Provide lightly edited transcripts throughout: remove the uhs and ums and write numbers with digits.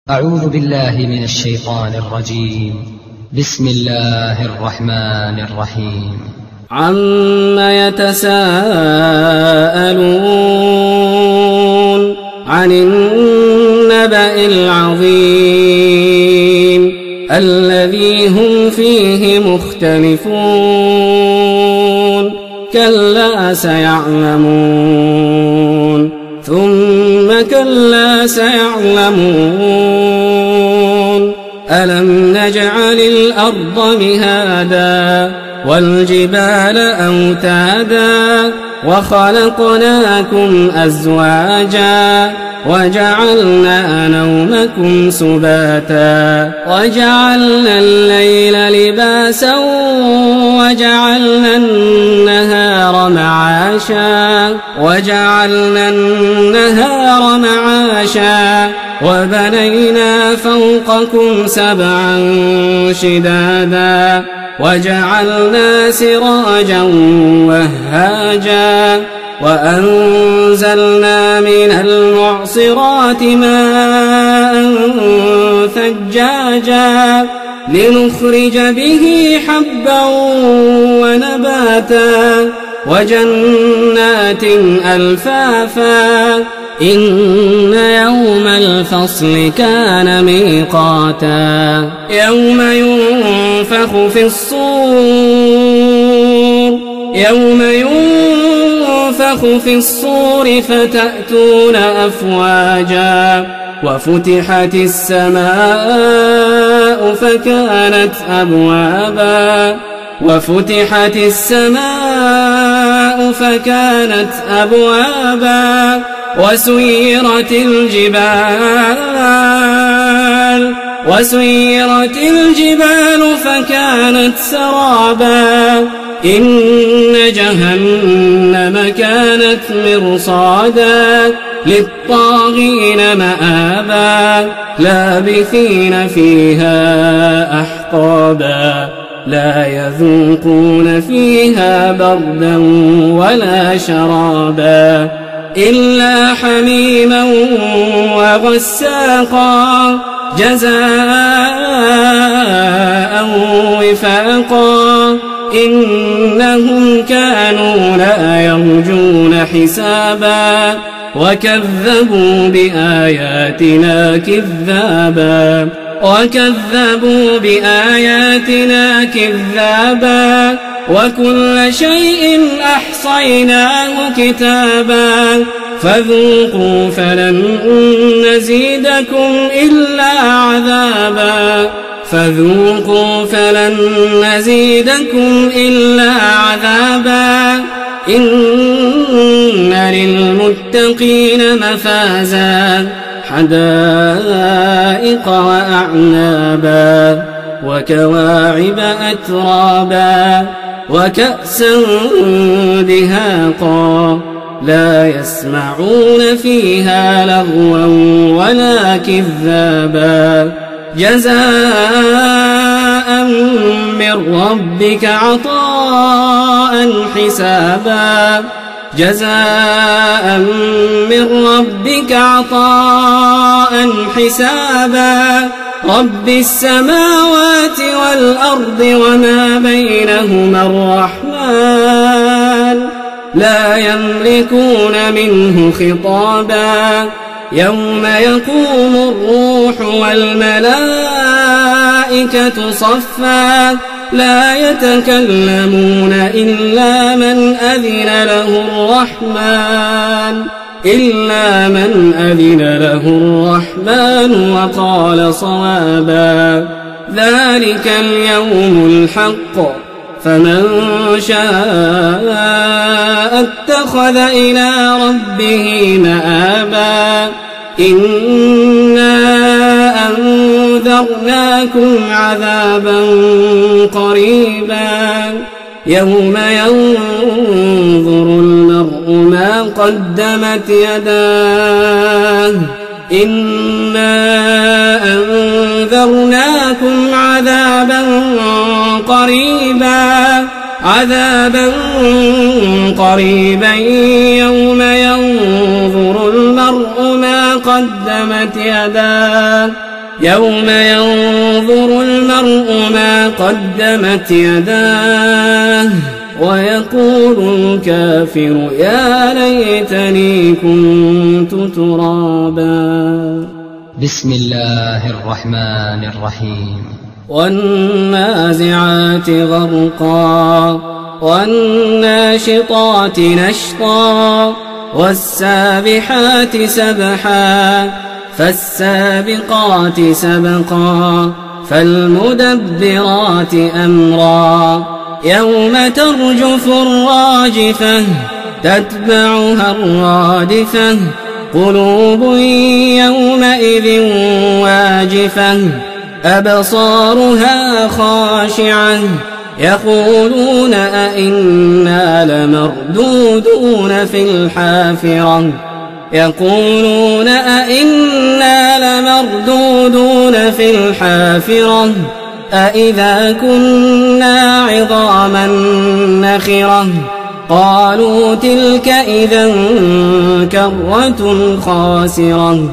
أعوذ بالله من الشيطان الرجيم. بسم الله الرحمن الرحيم. عما يتساءلون عن النبأ العظيم الذي هم فيه مختلفون كلا سيعلمون ثم كلا سيعلمون ألم نجعل الأرض مهادا والجبال أوتادا وخلقناكم أزواجا وجعلنا نومكم سباتا وجعلنا الليل لباسا وجعلنا النهار معاشا وبنينا فوقكم سبعا شدادا وجعلنا سراجا وهاجا وأنزلنا من المعصرات ماء ثجاجا لنخرج به حبا ونباتا وجنات ألفافا إن يوم الفصل كان ميقاتا يوم ينفخ في الصور فتأتون أفواجا وفتحت السماء فكانت أبوابا وسيرت الجبال فكانت سرابا إن جهنم كانت مرصادا للطاغين مآبا لابثين فيها أحقابا لا يذوقون فيها بردا ولا شرابا إلا حميما وغساقا جزاء وفاقا إنهم كانوا لا يرجون حسابا وكذبوا بآياتنا كذابا وكل شيء أحصيناه كتابا فذوقوا فلن نزيدكم إلا عذابا إن للمتقين مفازا حدائق وأعنابا وكواعب أترابا وكأسا دهاقا لا يسمعون فيها لغوا ولا كذابا جزاء من ربك عطاء حسابا رب السماوات والأرض وما بينهما الرحمن لا يملكون منه خطابا يوم يقوم الروح والملائكة صفا لا يتكلمون إلا من أذن له الرحمن وقال صوابا ذلك اليوم الحق فمن شاء اتخذ إلى ربه مآبا إنا أنذرناكم عذابا قريبا يوم ينظر المرء ما قدمت يداه إنا أنذرناكم عذابا قريبا يوم ينظر المرء ما قدمت يداه يوم ينظر المرء ما قدمت يداه ويقول الكافر يا ليتني كنت ترابا. بسم الله الرحمن الرحيم. والنازعات غرقا والناشطات نشطا والسابحات سبحا فالسابقات سبقا فالمدبرات أمرا يوم ترجف الراجفة تتبعها الرادفة قلوب يومئذ واجفة أبصارها خاشعة يقولون أئنا لمردودون في الحافرة يقولون أئنا لمردودون في الحافرة أئذا كنا عظاما نخرة قالوا تلك إذا كرة خاسرة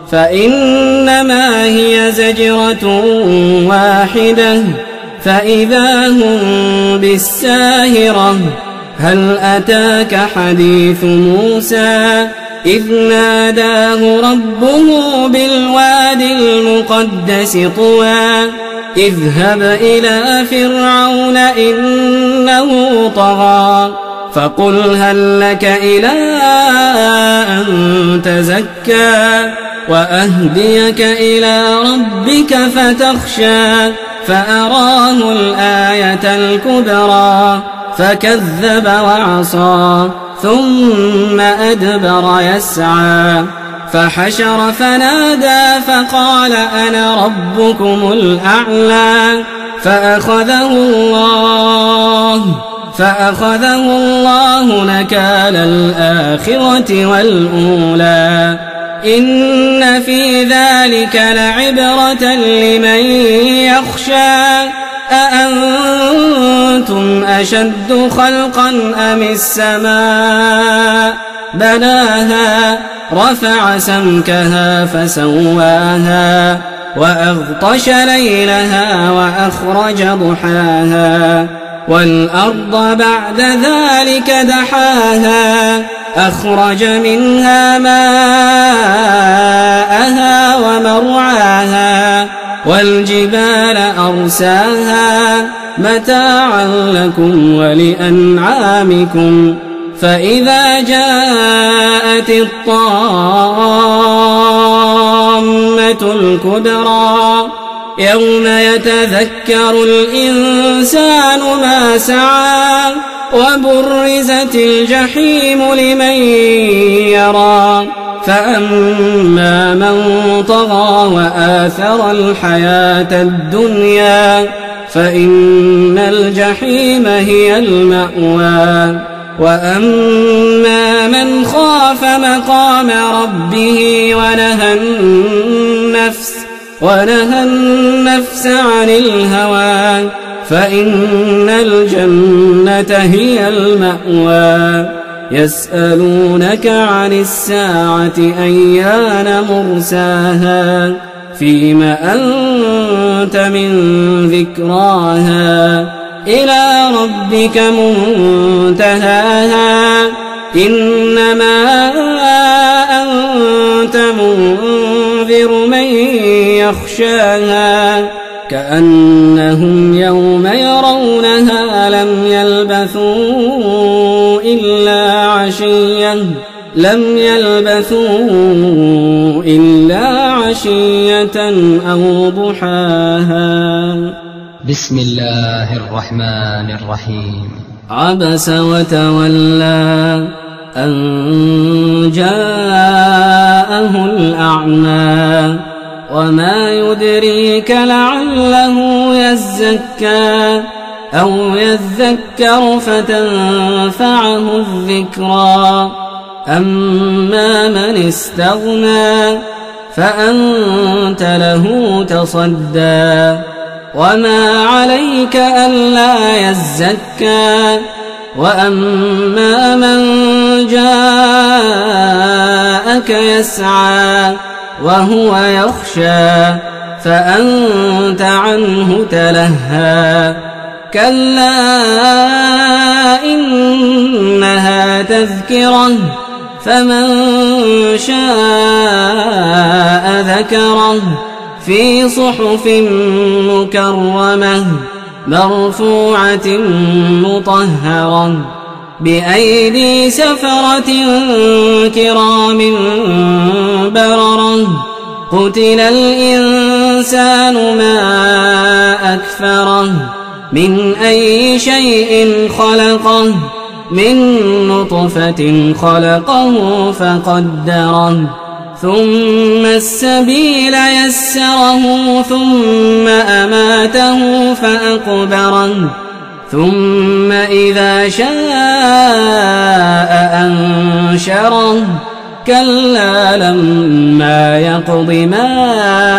فإنما هي زجرة واحدة فإذا هم بالساهرة هل أتاك حديث موسى إذ ناداه ربه بالواد المقدس طوى اذهب إلى فرعون إنه طغى فقل هل لك إلى أن تزكى وأهديك إلى ربك فتخشى فأراه الآية الكبرى فكذب وعصى ثم أدبر يسعى فحشر فنادى فقال أنا ربكم الأعلى فأخذه الله نكال الآخرة والأولى إن في ذلك لعبرة لمن يخشى أأنتم أشد خلقا أم السماء بناها رفع سمكها فسواها وأغطش ليلها وأخرج ضحاها والأرض بعد ذلك دحاها أخرج منها ماءها ومرعاها والجبال أرساها متاعا لكم ولأنعامكم فإذا جاءت الطامة الكبرى يوم يتذكر الإنسان ما سعى وبرزت الجحيم لمن يرى فأما من طغى وآثر الحياة الدنيا فإن الجحيم هي المأوى وأما من خاف مقام ربه ونهى النفس عن الهوى فإن الجنة هي المأوى يسألونك عن الساعة أيان مرساها فيم أنت من ذكراها إلى ربك منتهاها إنما أنت منذر من يخشاها كأنهم يوم يرونها لم يلبثوا إلا عشية أو ضحاها. بسم الله الرحمن الرحيم. عبس وتولى أن جاءه الأعمى وما يدريك لعله يزكى أو يذكر فتنفعه الذكرى أما من استغنى فأنت له تصدى وما عليك ألا يزكى وأما من جاءك يسعى وهو يخشى فأنت عنه تلهى كلا إنها تذكرة فمن شاء ذكره في صحف مكرمة مرفوعة مطهرة بأيدي سفرة كرام بررة قتل الإنسان ما أكفره من أي شيء خلقه من نطفة خلقه فقدره ثم السبيل يسره ثم أماته فأقبره ثم إذا شاء أنشره كلا لما يقض ما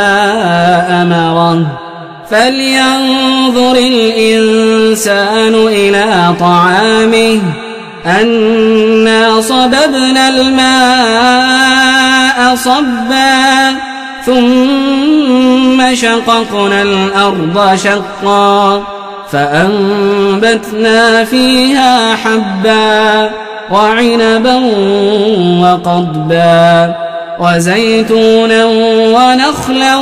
أمره فلينظر الإنسان إلى طعامه أنا صببنا الماء صبا ثم شققنا الأرض شقا فأنبتنا فيها حبا وعنبا وقضبا وزيتونا ونخلا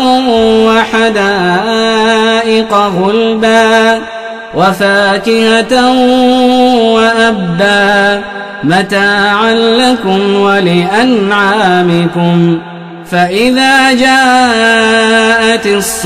وحدائق غلبا وفاكهة وأبا متاعا لكم ولأنعامكم فإذا جاءت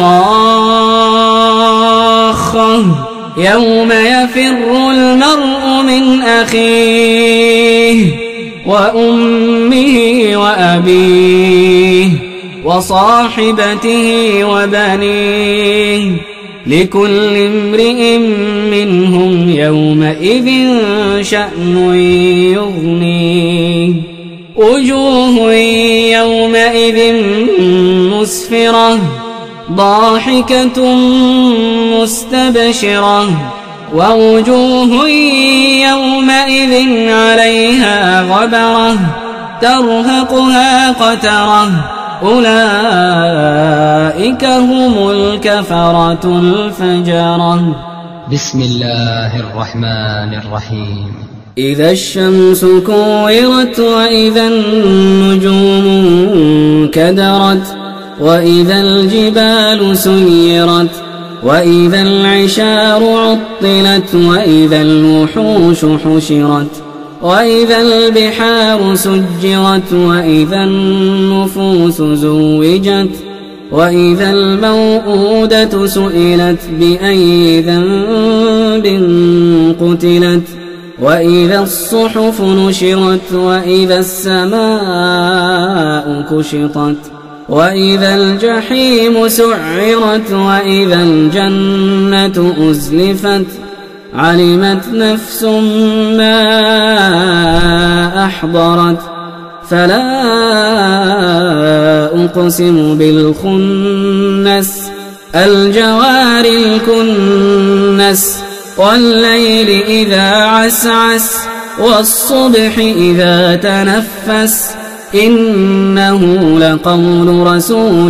الصاخة يوم يفر المرء من أخيه وأمه وأبيه وصاحبته وبنيه لكل امرئ منهم يومئذ شأن يغنيه وجوه يومئذ مسفرة ضاحكة مستبشرة ووجوه يومئذ عليها غبرة ترهقها قترة أولئك هم الكفرة الفجرة. بسم الله الرحمن الرحيم. إذا الشمس كورت وإذا النجوم كدرت وإذا الجبال سيرت وإذا العشار عطلت وإذا الوحوش حشرت وإذا البحار سجرت وإذا النفوس زوجت وإذا الموءودة سئلت بأي ذنب قتلت وإذا الصحف نشرت وإذا السماء كشطت وإذا الجحيم سعرت وإذا الجنة أزلفت علمت نفس ما أحضرت فلا أقسم بالخنس الجوار الكنس والليل إذا عسعس والصبح إذا تنفس إنه لقول رسول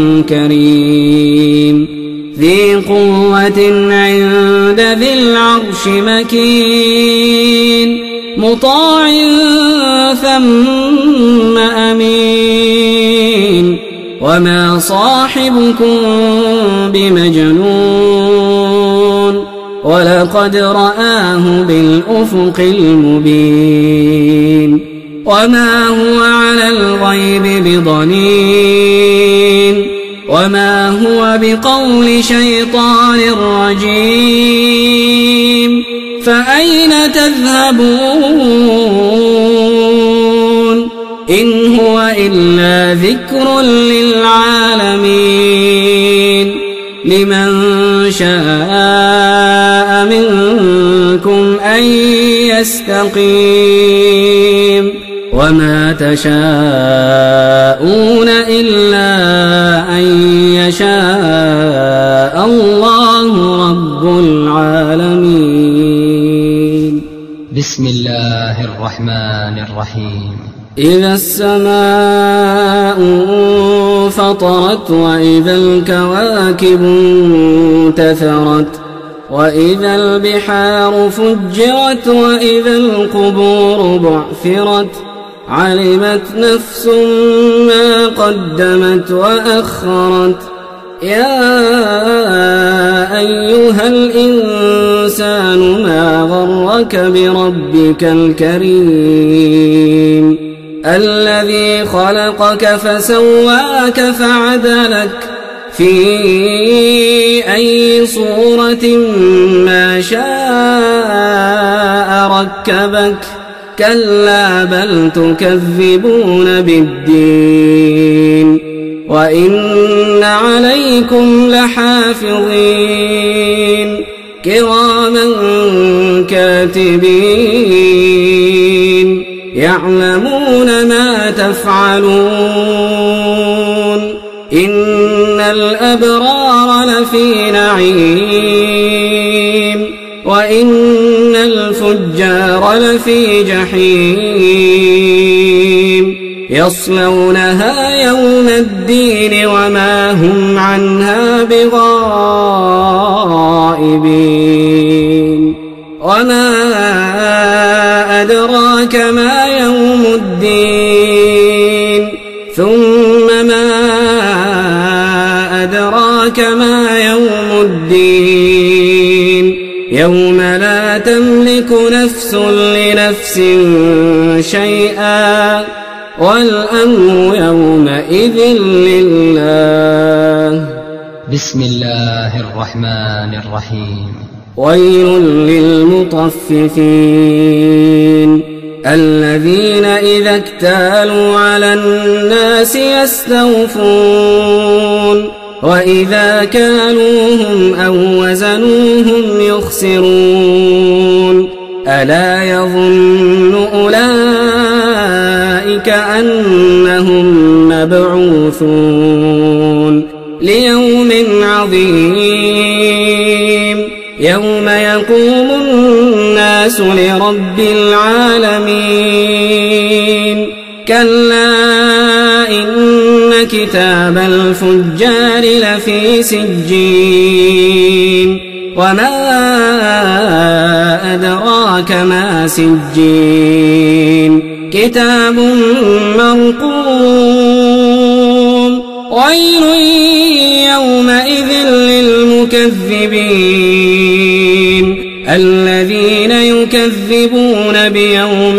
كريم ذي قوة عند ذي العرش مكين مطاع ثم أمين وما صاحبكم بمجنون ولقد رآه بالأفق المبين وما هو على الغيب بضنين وما هو بقول شيطان رجيم فأين تذهبون إن هو إلا ذكر للعالمين لمن شاء منكم أن يستقيم وما تشاءون إلا أن يشاء الله رب العالمين. بسم الله الرحمن الرحيم. إذا السماء انفطرت وإذا الكواكب انتثرت وإذا البحار فجرت وإذا القبور بعثرت علمت نفس ما قدمت وأخرت يا أيها الإنسان ما غرك بربك الكريم الذي خلقك فسواك فعدلك في أي صورة ما شاء ركبك كلا بل تكذبون بالدين وإن عليكم لحافظين كراما كاتبين يعلمون ما تفعلون إن الأبرار لفي نعيم وإن الفجار لفي جحيم يصلونها يوم الدين وما هم عنها بغائبين وما أدراك ما يوم الدين ثم ما أدراك ما يوم الدين يوم لا تملك نفس لنفس شيئا والأمر يومئذ لله. بسم الله الرحمن الرحيم. ويل للمطففين الذين إذا اكتالوا على الناس يستوفون وإذا كالوهم أو وزنوهم يخسرون ألا يظن أولئك أنهم مبعوثون ليوم عظيم يوم يقوم الناس لرب العالمين كلا إن كتاب الفجار لفي سجين وما أدراك ما سجين كتاب مرقوم ويل يومئذ للمكذبين الذين يكذبون بيوم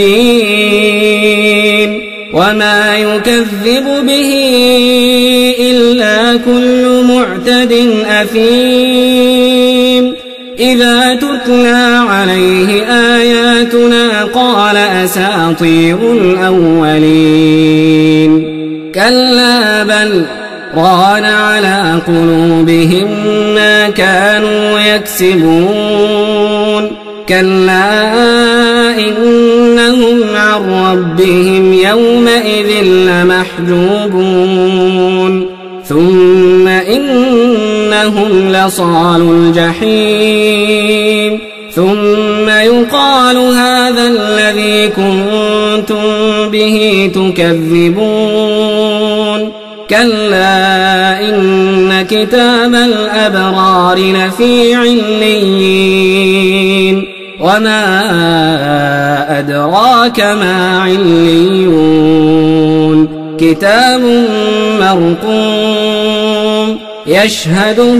الدين وما يكذب به إلا كل معتد أثيم إذا تتلى عليه آياتنا قال أساطير الأولين كلا بل ران على قلوبهم ما كانوا يكسبون كلا إنهم عن ربهم يومئذ لمحجوبون ثم إنهم لصالوا الجحيم ثم يقال هذا الذي كنتم به تكذبون كلا إن كتاب الأبرار لفي عليين وما أدراك ما عليون كتاب مرقوم يشهده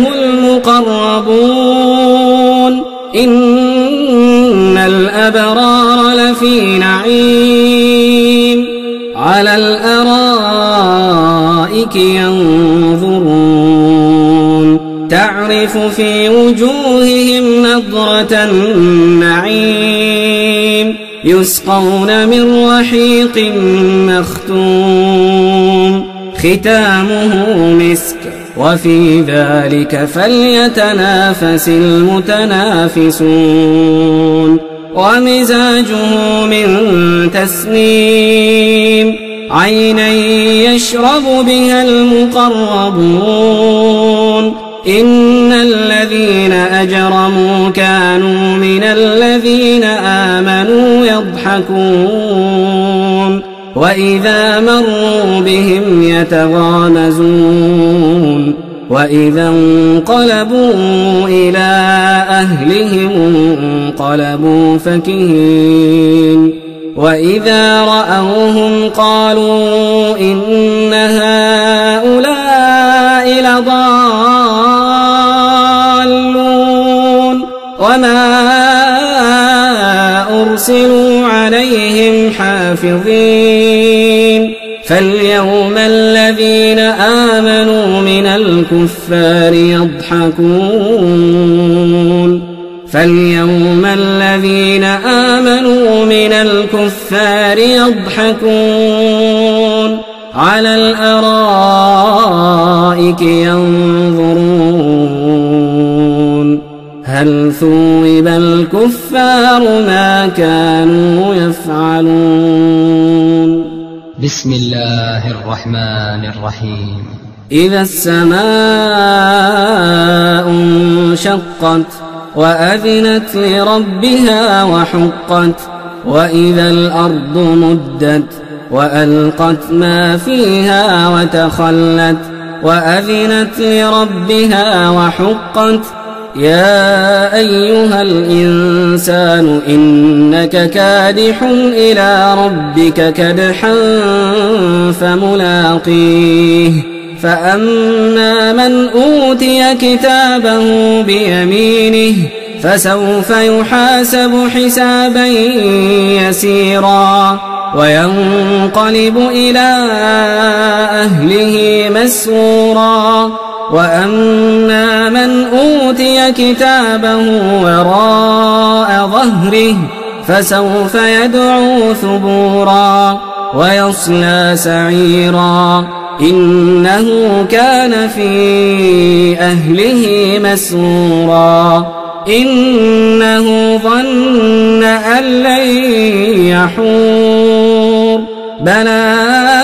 المقربون إن الأبرار لفي نعيم على الأرائك ينظرون تعرف في وجوههم نضرة النعيم يسقون من رحيق مختوم ختامه مسك وفي ذلك فليتنافس المتنافسون ومزاجه من تسنيم عينا يشرب بها المقربون إن الذين أجرموا كانوا من الذين آمنوا يضحكون وإذا مروا بهم يتغامزون وإذا انقلبوا إلى أهلهم انقلبوا فكهين وإذا رأوهم قالوا إن هؤلاء لضالون وما أرسلوا عليهم حافظين فاليوم الذين آمنوا من الكفار يضحكون على الأرائك ينظرون هل ثوب الكفار ما كانوا يفعلون. بسم الله الرحمن الرحيم. إذا السماء انشقت وأذنت لربها وحقت وإذا الأرض مدت وألقت ما فيها وتخلت وأذنت لربها وحقت يا أيها الإنسان إنك كادح إلى ربك كدحا فملاقيه فأما من أوتي كتابه بيمينه فسوف يحاسب حسابا يسيرا وينقلب إلى أهله مسرورا وأما من أوتي كتابه وراء ظهره فسوف يدعو ثبورا ويصلى سعيرا إنه كان في أهله مسرورا إنه ظن أن لن يحور بلى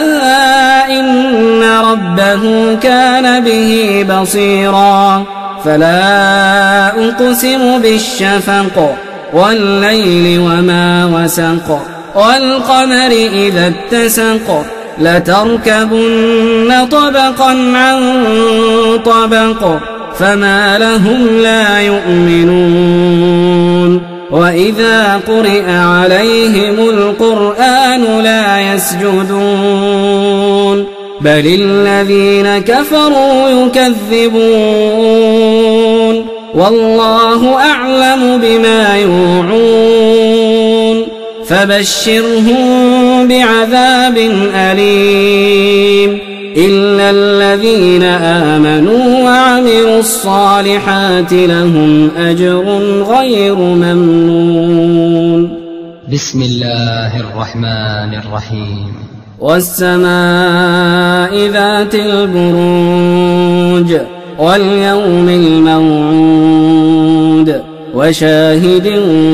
إن ربه كان به بصيرا فلا أقسم بالشفق والليل وما وسق والقمر إذا اتسق لتركبن طبقا عن طبق فما لهم لا يؤمنون وإذا قرئ عليهم القرآن لا يسجدون بل الذين كفروا يكذبون والله أعلم بما يوعون فبشرهم بعذاب أليم إلا الذين آمنوا وعملوا الصالحات لهم أجر غير ممنون. بسم الله الرحمن الرحيم. والسماء ذات البروج واليوم الموعود وشاهد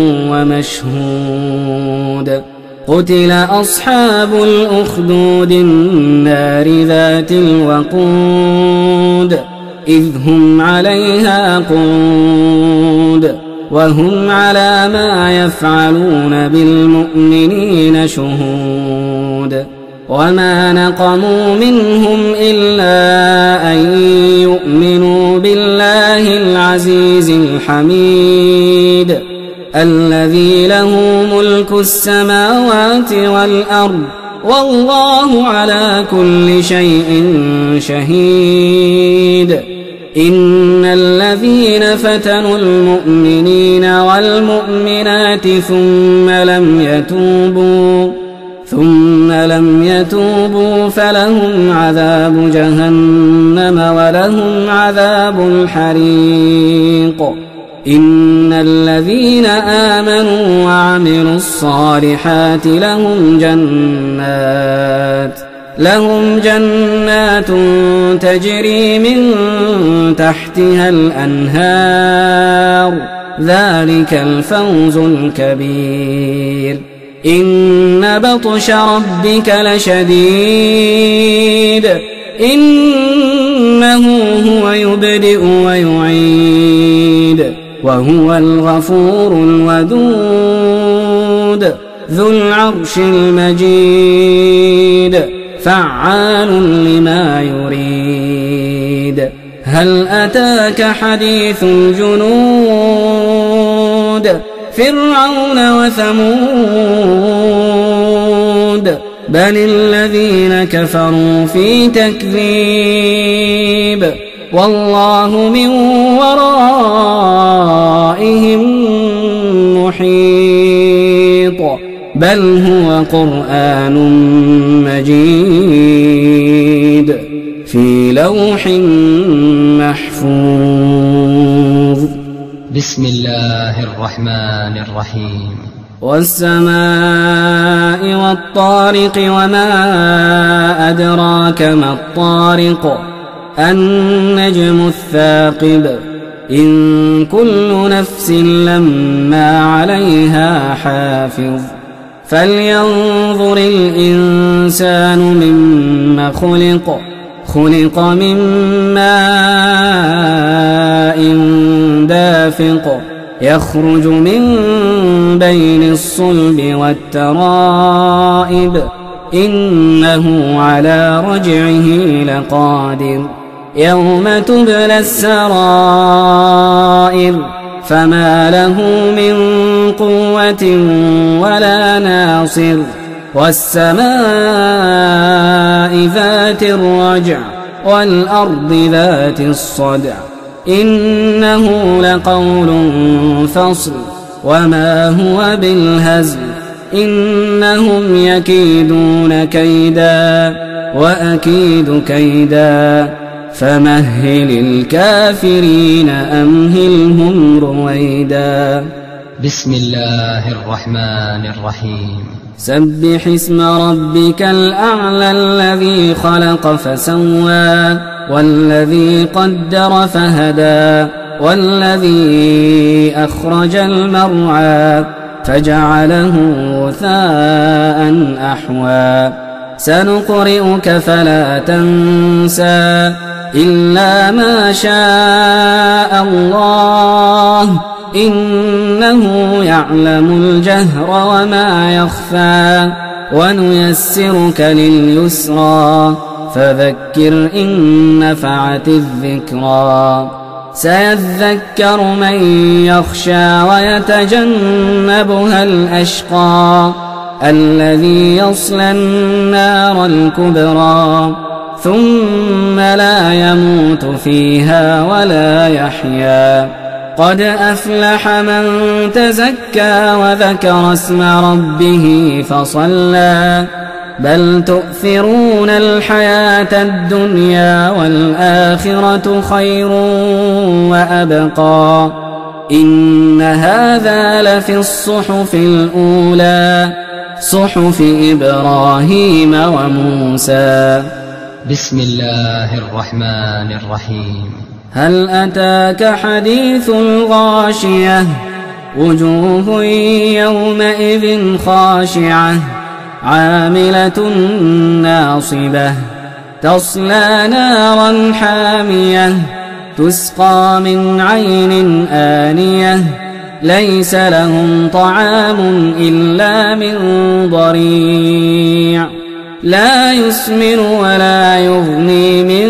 ومشهود قتل أصحاب الأخدود النار ذات الوقود إذ هم عليها قعود وهم على ما يفعلون بالمؤمنين شهود وما نقموا منهم إلا أن يؤمنوا بالله العزيز الحميد الذي له ملك السماوات والأرض والله على كل شيء شهيد. إن الذين فتنوا المؤمنين والمؤمنات ثم لم يتوبوا فلهم عذاب جهنم ولهم عذاب الحريق. إن الذين آمنوا وعملوا الصالحات لهم جنات تجري من تحتها الأنهار ذلك الفوز الكبير. إن بطش ربك لشديد إنه هو يبدئ ويعيد وهو الغفور الودود ذو العرش المجيد فعال لما يريد هل أتاك حديث الجنود فرعون وثمود بل الذين كفروا في تكذيب والله من ورائهم محيط بل هو قرآن مجيد في لوح محفوظ بسم الله الرحمن الرحيم والسماء والطارق وما أدراك ما الطارق النجم الثاقب إن كل نفس لما عليها حافظ فلينظر الإنسان مما خلق من ماء دافق يخرج من بين الصلب والترائب إنه على رجعه لقادر يوم تبلى السرائر فما له من قوة ولا ناصر والسماء ذات الرجع والأرض ذات الصدع إنه لقول فصل وما هو بالهزل إنهم يكيدون كيدا وأكيد كيدا فمهل الكافرين أمهلهم رويدا بسم الله الرحمن الرحيم سبح اسم ربك الأعلى الذي خلق فسوى والذي قدر فهدى والذي أخرج المرعى فجعله غثاء أحوى سنقرئك فلا تنسى إلا ما شاء الله إنه يعلم الجهر وما يخفى ونيسرك لليسرى فذكر إن نفعت الذكرى سيذكر من يخشى ويتجنبها الأشقى الذي يصلى النار الكبرى ثم لا يموت فيها ولا يحيا قد أفلح من تزكى وذكر اسم ربه فصلى بل تؤثرون الحياة الدنيا والآخرة خير وأبقى إن هذا لفي الصحف الأولى صحف إبراهيم وموسى بسم الله الرحمن الرحيم هل أتاك حديث الغاشية وجوه يومئذ خاشعة عاملة ناصبة تصلى نارا حامية تسقى من عين آنية ليس لهم طعام إلا من ضريع لا يسمن ولا يغني من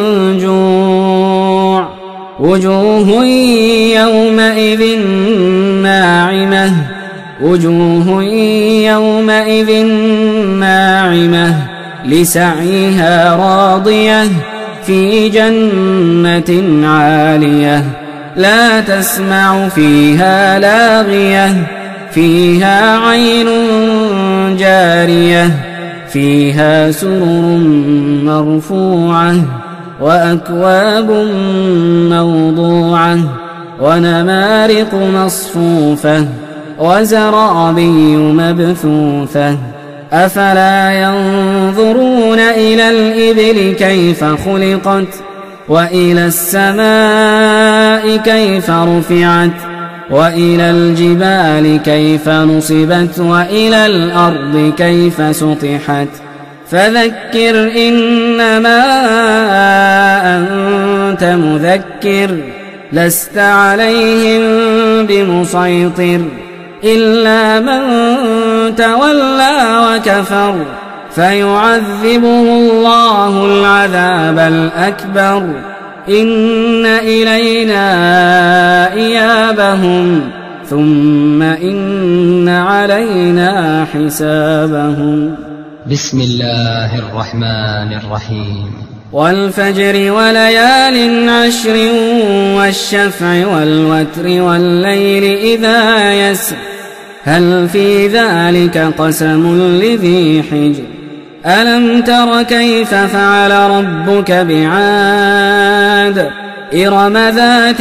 جوع وجوه يومئذ ناعمة وجوه يومئذ ناعمة لسعيها راضية في جنة عالية لا تسمع فيها لاغية فيها عين جارية فيها سرر مرفوعة وأكواب موضوعة ونمارق مصفوفة وزرابي مبثوثة أفلا ينظرون إلى الإبل كيف خلقت وإلى السماء كيف رفعت وإلى الجبال كيف نصبت وإلى الأرض كيف سطحت فذكر إنما أنت مذكر لست عليهم بمسيطر إلا من تولى وكفر فيعذبه الله العذاب الأكبر إن إلينا إيابهم ثم إن علينا حسابهم. بسم الله الرحمن الرحيم. والفجر وليال عشر والشفع والوتر والليل إذا يسر هل في ذلك قسم لذي حجر ألم تر كيف فعل ربك بعاد إرم ذات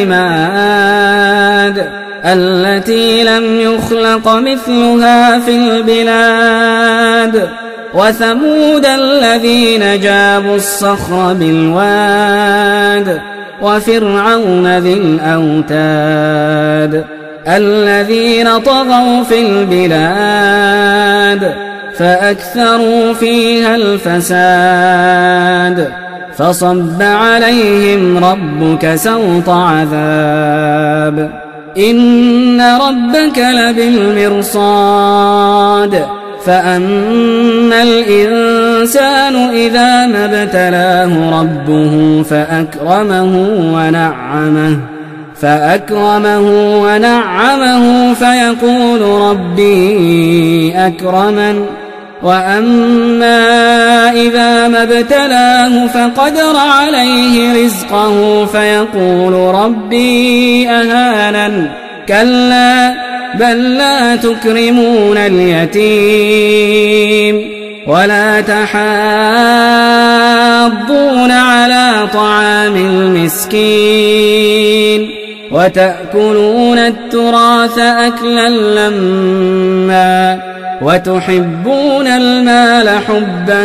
العماد التي لم يخلق مثلها في البلاد وثمود الذين جابوا الصخر بالواد وفرعون ذي الأوتاد الذين طغوا في البلاد فأكثروا فيها الفساد فصب عليهم ربك سوط عذاب إن ربك لبالمرصاد فأما الإنسان إذا ما ابتلاه ربه فأكرمه ونعمه فيقول ربي أكرمن وأما إذا ما ابتلاه فقدر عليه رزقه فيقول ربي أهانن كلا بل لا تكرمون اليتيم ولا تحاضون على طعام المسكين وتأكلون التراث أكلا لما وتحبون المال حبا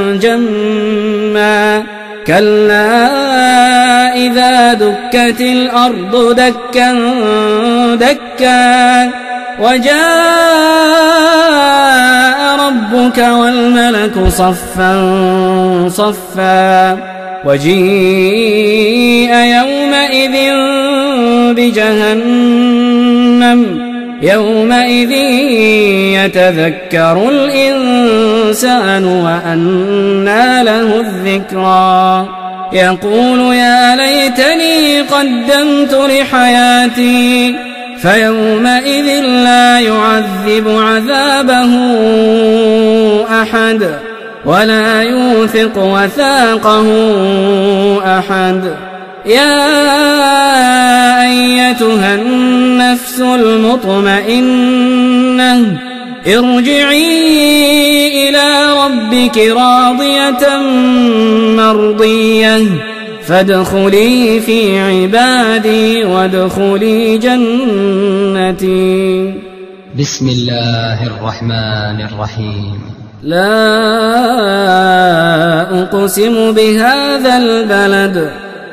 جما كلا إذا دكت الأرض دكا دكا وجاء ربك والملك صفا صفا وجيء يومئذ بجهنم يومئذ يتذكر الإنسان وأنى له الذكرى يقول يا ليتني قدمت لحياتي فيومئذ لا يعذب عذابه أحد ولا يوثق وثاقه أحد يا أيتها النفس المطمئنة ارجعي إلى ربك راضية مرضية فادخلي في عبادي وادخلي جنتي. بسم الله الرحمن الرحيم. لا أقسم بهذا البلد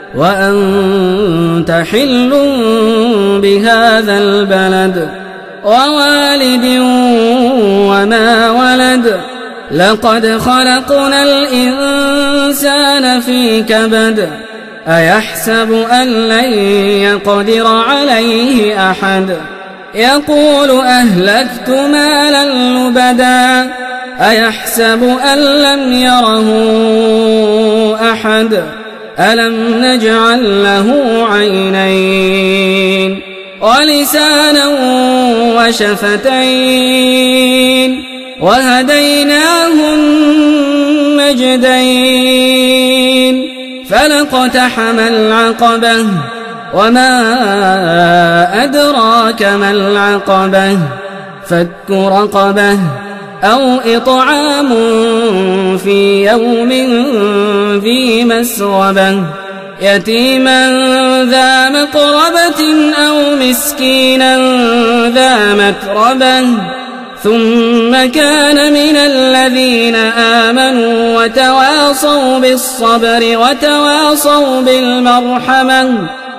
وأنت حل بهذا البلد ووالد وما ولد لقد خلقنا الإنسان في كبد أيحسب أن لن يقدر عليه أحد يقول أهلكت مالا لبدا أيحسب أن لم يره أحد ألم نجعل له عينين ولسانا وشفتين وهديناه النجدين فلاقتحم العقبة وما أدراك ما العقبة فك رقبة أو إطعام في يوم ذي مسغبة يتيما ذا مقربة أو مسكينا ذا متربة ثم كان من الذين آمنوا وتواصوا بالصبر وتواصوا بالمرحمة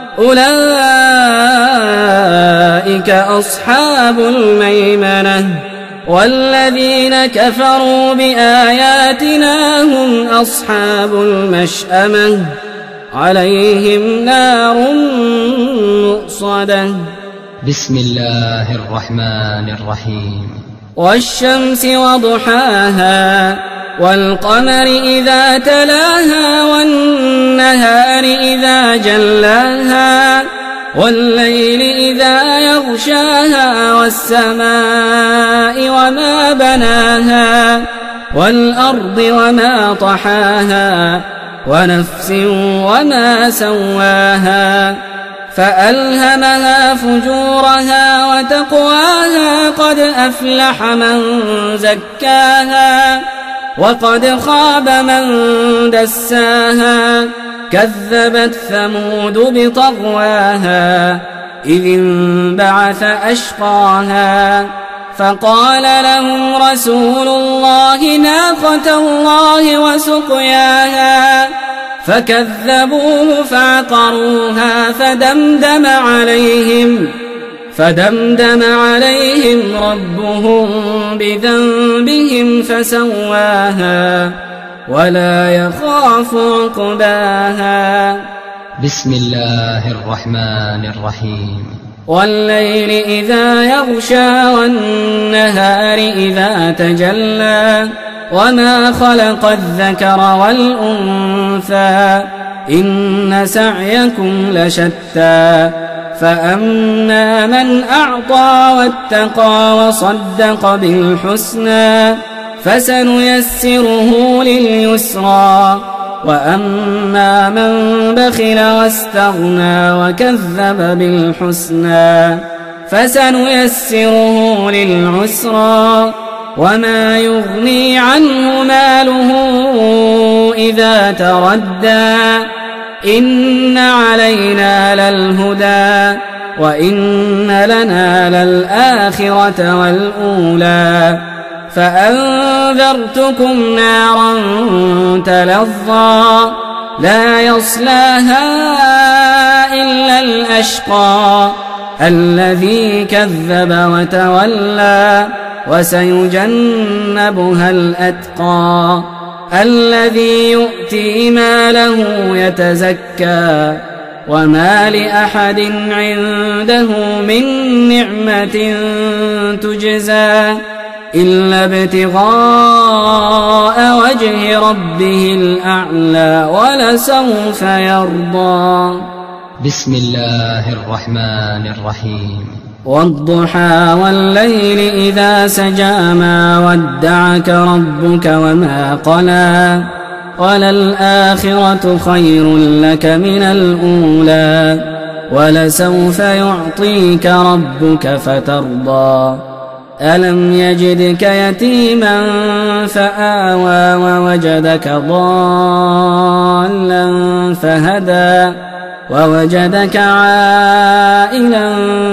أولئك أصحاب الميمنة والذين كفروا بآياتنا هم أصحاب المشأمة عليهم نار مؤصدة. بسم الله الرحمن الرحيم. والشمس وضحاها والقمر إذا تلاها والنهار إذا جلاها والليل إذا يغشاها والسماء وما بناها والأرض وما طحاها ونفس وما سواها فألهمها فجورها وتقواها قد أفلح من زكاها وقد خاب من دساها كذبت ثمود بطغواها إذ انبعث أشقاها فقال لهم رسول الله ناقة الله وسقياها فكذبوه فعقروها فدمدم عليهم ربهم بذنبهم فسواها ولا يخاف عقباها. بسم الله الرحمن الرحيم. والليل إذا يغشى والنهار إذا تجلى وما خلق الذكر والأنثى إن سعيكم لشتى فأما من أعطى واتقى وصدق بالحسنى فسنيسره لليسرى وأما من بخل واستغنى وكذب بالحسنى فسنيسره للعسرى وما يغني عنه ماله إذا تردى إن علينا للهدى وإن لنا للآخرة والأولى فأنذرتكم نارا تلظى لا يصلاها إلا الأشقى الذي كذب وتولى وسيجنبها الأتقى الذي يؤتي ماله يتزكى وما لأحد عنده من نعمة تجزى إلا ابتغاء وجه ربه الأعلى ولسوف يرضى. بسم الله الرحمن الرحيم. والضحى والليل إذا سجى ما ودعك ربك وما قلى وللآخرة خير لك من الأولى ولسوف يعطيك ربك فترضى ألم يجدك يتيما فآوى ووجدك ضالا فهدى ووجدك عائلا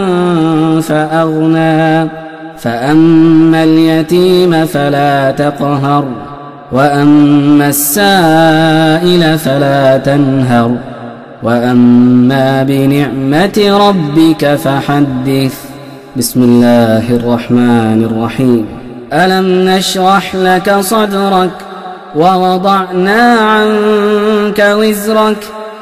فأغنى فأما اليتيم فلا تقهر وأما السائل فلا تنهر وأما بنعمة ربك فحدث. بسم الله الرحمن الرحيم. ألم نشرح لك صدرك ووضعنا عنك وزرك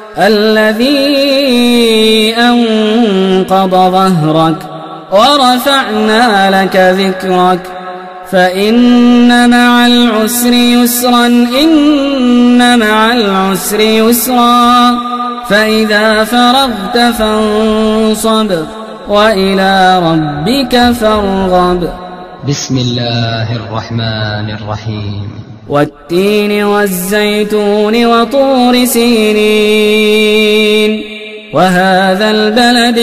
الذي أنقض ظهرك ورفعنا لك ذكرك فإن مع العسر يسرا إن مع العسر يسرا فإذا فرغت فانصب وإلى ربك فارغب. بسم الله الرحمن الرحيم. والتين والزيتون وطور سينين وهذا البلد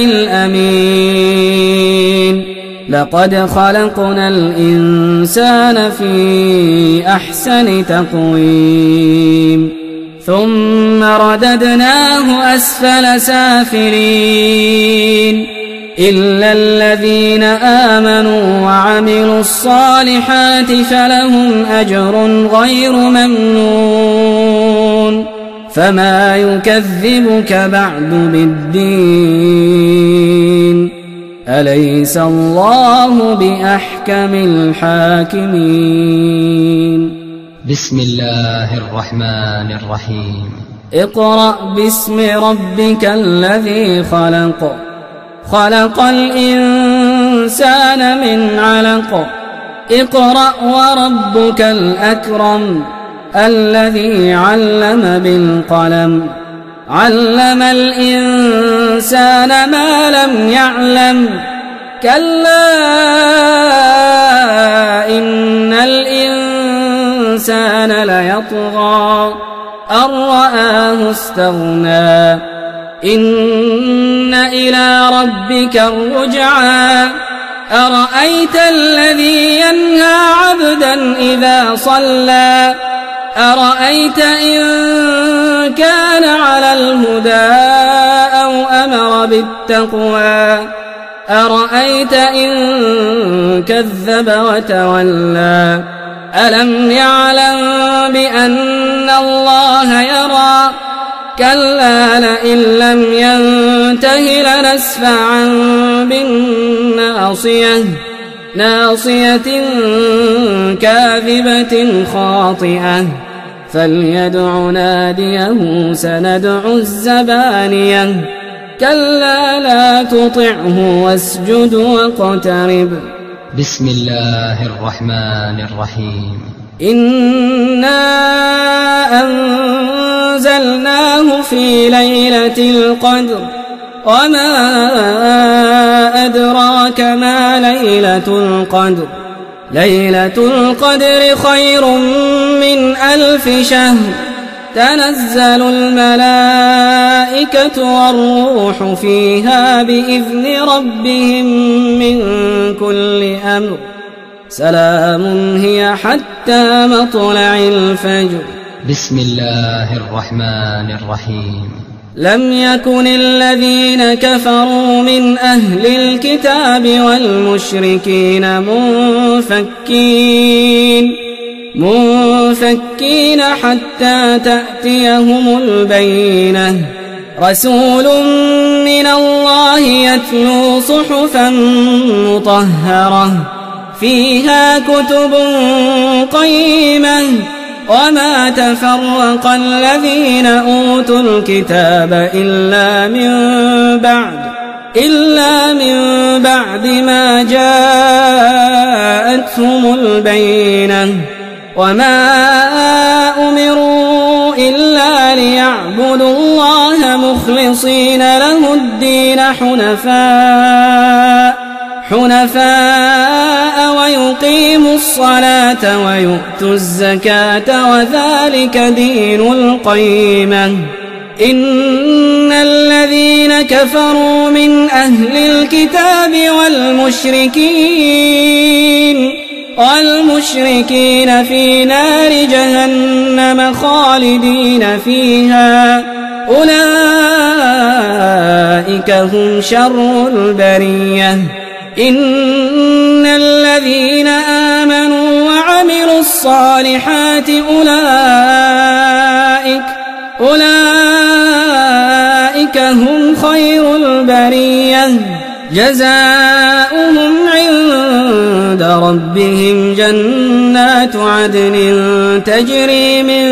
الأمين لقد خلقنا الإنسان في أحسن تقويم ثم رددناه أسفل سافلين إلا الذين آمنوا وعملوا الصالحات فلهم أجر غير ممنون فما يكذبك بعد بالدين أليس الله بأحكم الحاكمين. بسم الله الرحمن الرحيم. اقرأ باسم ربك الذي خلق خلق الإنسان من علق اقرأ وربك الأكرم الذي علم بالقلم علم الإنسان ما لم يعلم كلا إن الإنسان ليطغى أن رآه استغنى إن إلى ربك الرجعى أرأيت الذي ينهى عبدا إذا صلى أرأيت إن كان على الهدى أو أمر بالتقوى أرأيت إن كذب وتولى ألم يعلم بأن الله يرى كلا لئن لم ينته لنسفعا بالناصية ناصية كاذبة خاطئة فليدع ناديه سندع الزبانية كلا لا تطعه واسجد واقترب. بسم الله الرحمن الرحيم. إنا أنزلناه في ليلة القدر وما أدراك ما ليلة القدر ليلة القدر خير من 1000 شهر تنزل الملائكة والروح فيها بإذن ربهم من كل أمر سلام هي حتى مطلع الفجر. بسم الله الرحمن الرحيم. لم يكن الذين كفروا من أهل الكتاب والمشركين منفكين حتى تأتيهم البينة رسول من الله يتلو صحفا مطهرة فيها كتب قيمة وما تفرق الذين أوتوا الكتاب إلا من بعد ما جاءتهم البينة وما أمروا إلا ليعبدوا الله مخلصين له الدين حنفاء ويقيموا الصلاة ويؤتوا الزكاة وذلك دين القيمة. إن الذين كفروا من أهل الكتاب والمشركين في نار جهنم خالدين فيها أولئك هم شر البرية. إن الذين آمنوا وعملوا الصالحات أولئك هم خير البرية جزاؤهم عند ربهم جنات عدن تجري من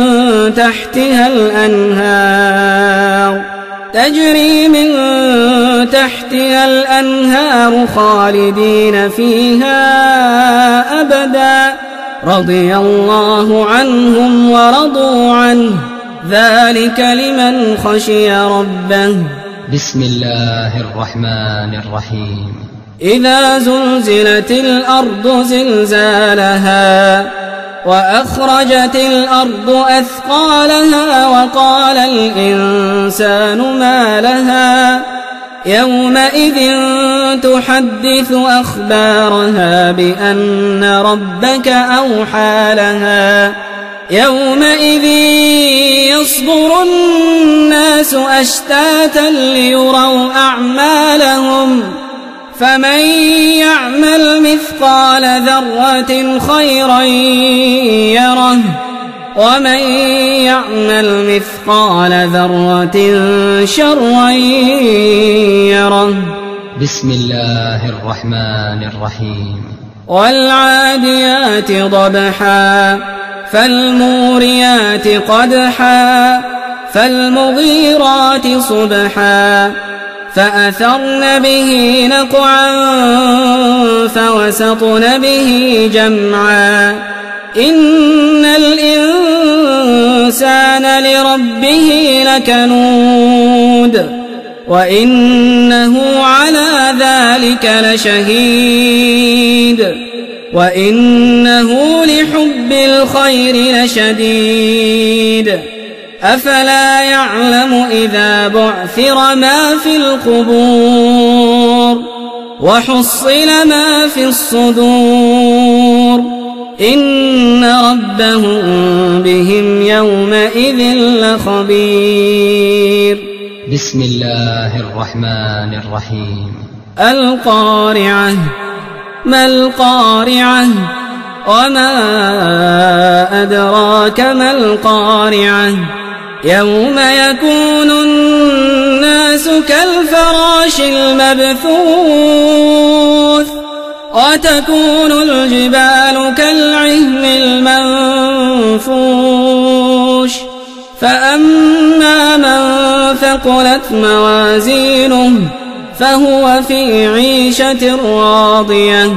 تحتها الأنهار خالدين فيها أبدا رضي الله عنهم ورضوا عنه ذلك لمن خشي ربه. بسم الله الرحمن الرحيم. إذا زلزلت الأرض زلزالها وأخرجت الأرض أثقالها وقال الإنسان ما لها يومئذ يحدث أخبارها بأن ربك أوحى لها يومئذ يصدر الناس أشتاتا ليروا أعمالهم فمن يعمل مثقال ذرة خيرا يره ومن يعمل مثقال ذرة شرا يره. بسم الله الرحمن الرحيم. والعاديات ضبحا فالموريات قدحا فالمغيرات صبحا فأثرن به نقعا فوسطن به جمعا إن الإنسان لربه لكنود وإنه على ذلك لشهيد وإنه لحب الخير لشديد أفلا يعلم إذا بعثر ما في القبور وحصل ما في الصدور إن ربهم بهم يومئذ لخبير. بسم الله الرحمن الرحيم. القارعة ما القارعة وما أدراك ما القارعة يوم يكون الناس كالفراش المبثوث وتكون الجبال كالعهن المنفوش فأما من ثقلت موازينه فهو في عيشة راضية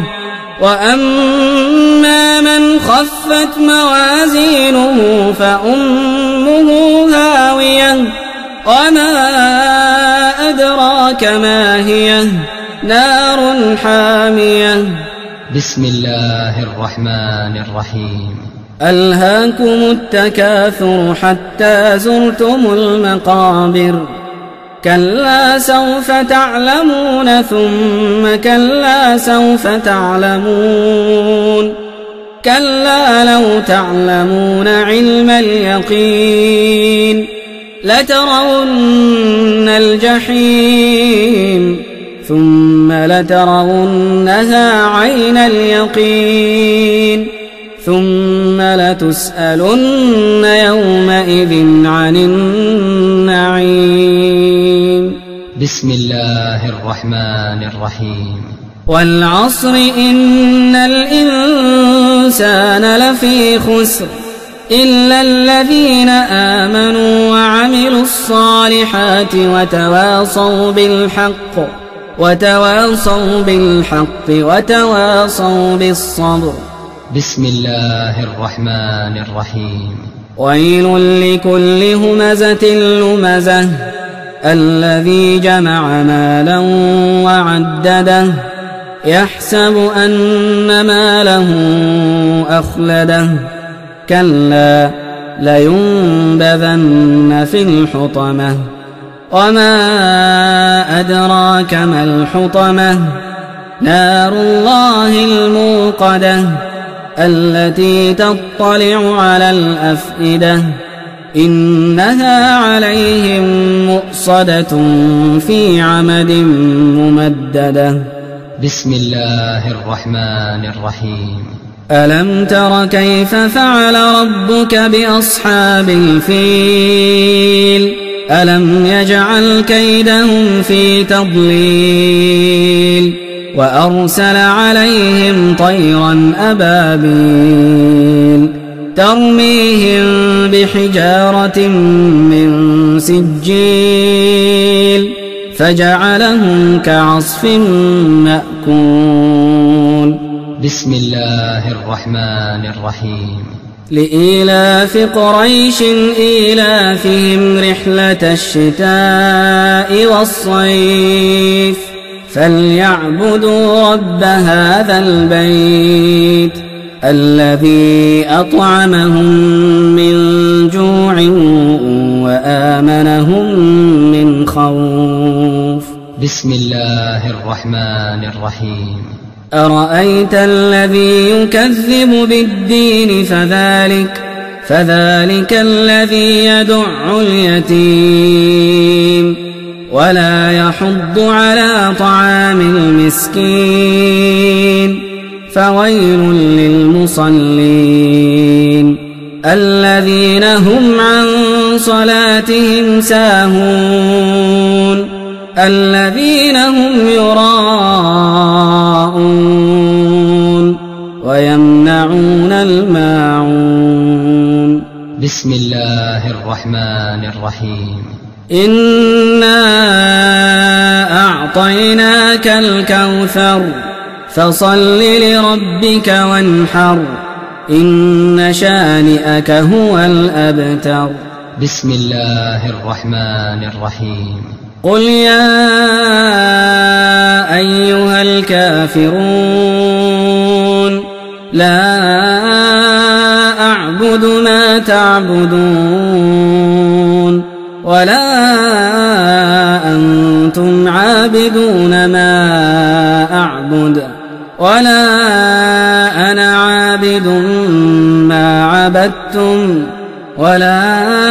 وأما من خفت موازينه فأمه هاوية وما أدراك ما هي نار حامية. بسم الله الرحمن الرحيم. ألهاكم التكاثر حتى زرتم المقابر كلا سوف تعلمون ثم كلا سوف تعلمون كلا لو تعلمون علم اليقين لترون الجحيم ثم لترونها عين اليقين ثم لتسألن يومئذ عن النعيم. بسم الله الرحمن الرحيم. والعصر إن الإنسان لفي خسر إلا الذين آمنوا وعملوا الصالحات وتواصوا بالحق وتواصوا بالصبر. بسم الله الرحمن الرحيم. ويل لكل همزة لمزة الذي جمع مالا وعدده يحسب أن ماله أخلده كلا لينبذن في الحطمة وما أدراك ما الحطمة نار الله الموقدة التي تطلع على الأفئدة إنها عليهم مؤصدة في عمد ممددة. بسم الله الرحمن الرحيم. ألم تر كيف فعل ربك بأصحاب الفيل ألم يجعل كيدهم في تضليل وأرسل عليهم طيرا أبابيل ترميهم بحجارة من سجيل فجعلهم كعصف مأكول. بسم الله الرحمن الرحيم. لإيلاف قريش إيلافهم رحلة الشتاء والصيف فليعبدوا رب هذا البيت الذي أطعمهم من جوع وآمنهم من خوف. بسم الله الرحمن الرحيم. أرأيت الذي يكذب بالدين فذلك الذي يدع اليتيم ولا يحض على طعام المسكين فويل للمصلين الذين هم عن صلاتهم ساهون الذين هم يراءون ويمنعون الماعون. بسم الله الرحمن الرحيم. إنا أعطيناك الكوثر فصل لربك وانحر إن شانئك هو الأبتر. بسم الله الرحمن الرحيم. قل يا أيها الكافرون لا أعبد ما تعبدون ولا أنتم عابدون ما أعبد ولا أنا عابد ما عبدتم ولا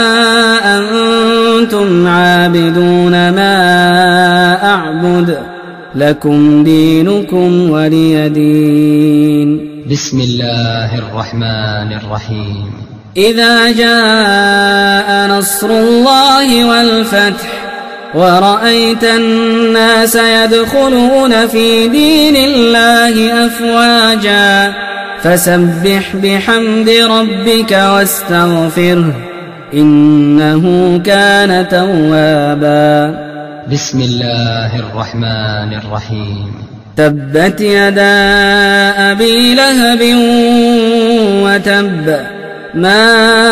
أنتم عابدون ما أعبد لكم دينكم ولي دين. بسم الله الرحمن الرحيم. إذا جاء نصر الله والفتح ورأيت الناس يدخلون في دين الله أفواجا فسبح بحمد ربك واستغفره إنه كان توابا. بسم الله الرحمن الرحيم. تبت يدا أبي لهب وتب ما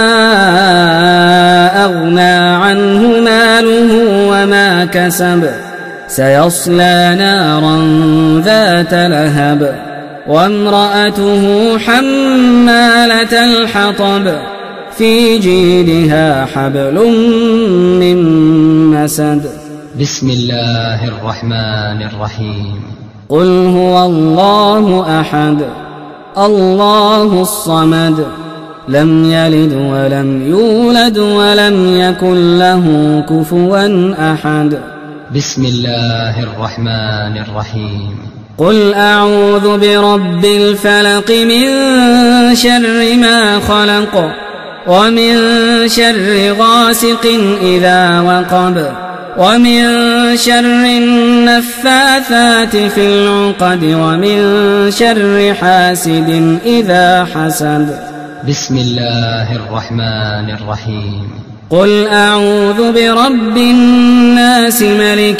أغنى عنه ماله وما كسب سيصلى نارا ذات لهب وامرأته حمالة الحطب في جيدها حبل من مسد. بسم الله الرحمن الرحيم. قل هو الله أحد الله الصمد لم يلد ولم يولد ولم يكن له كفوا أحد. بسم الله الرحمن الرحيم. قل أعوذ برب الفلق من شر ما خلق ومن شر غاسق إذا وقب ومن شر النفاثات في العقد ومن شر حاسد إذا حسد. بسم الله الرحمن الرحيم. قل أعوذ برب الناس ملك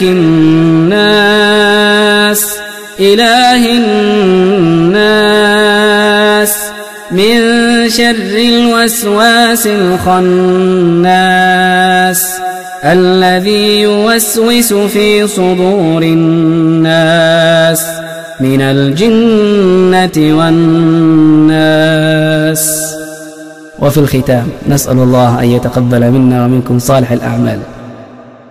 الناس إله الناس من شر الوسواس الخناس الذي يوسوس في صدور الناس من الجنة والناس. وفي الختام نسأل الله أن يتقبل منا ومنكم صالح الأعمال